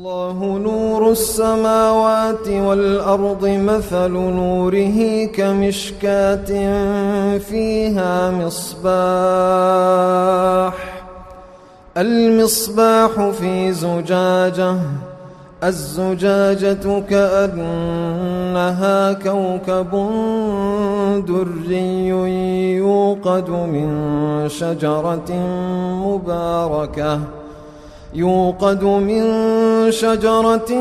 الله نور السماوات والأرض مثل نوره كمشكاة فيها المصباح في زجاجة الزجاجة كأنها كوكب دري يوقد من شجرة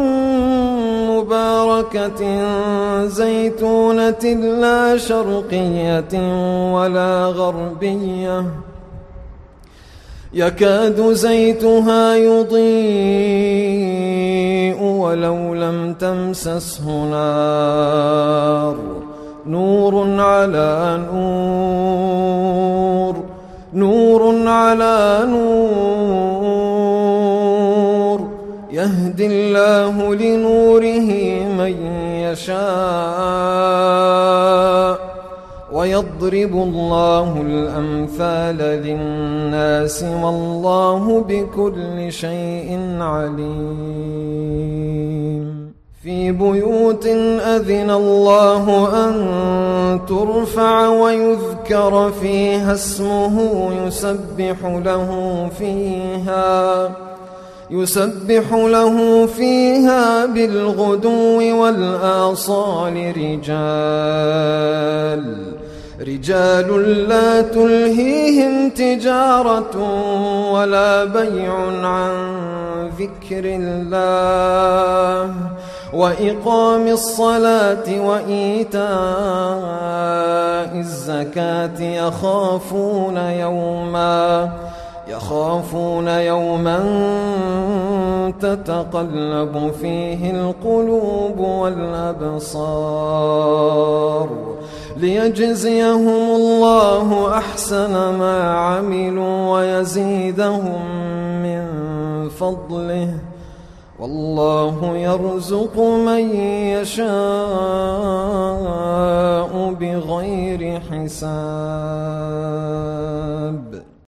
مباركة زيتونة لا شرقية ولا غربية يكاد زيتها يضيء ولو لم تمسسه نار نور على نور يهدي الله لنوره من يشاء ويضرب الله الأمثال للناس والله بكل شيء عليم في بيوت أذن الله أن ترفع ويذكر فيها اسمه يسبح له فيها بالغدو والآصال رجال لا تلهيهم تجارة ولا بيع عن ذكر الله وإقام الصلاة وإيتاء الزكاة يخافون يوما تتقلب فيه القلوب والأبصار ليجزيهم الله أحسن ما عملوا ويزيدهم من فضله والله يرزق من يشاء بغير حساب.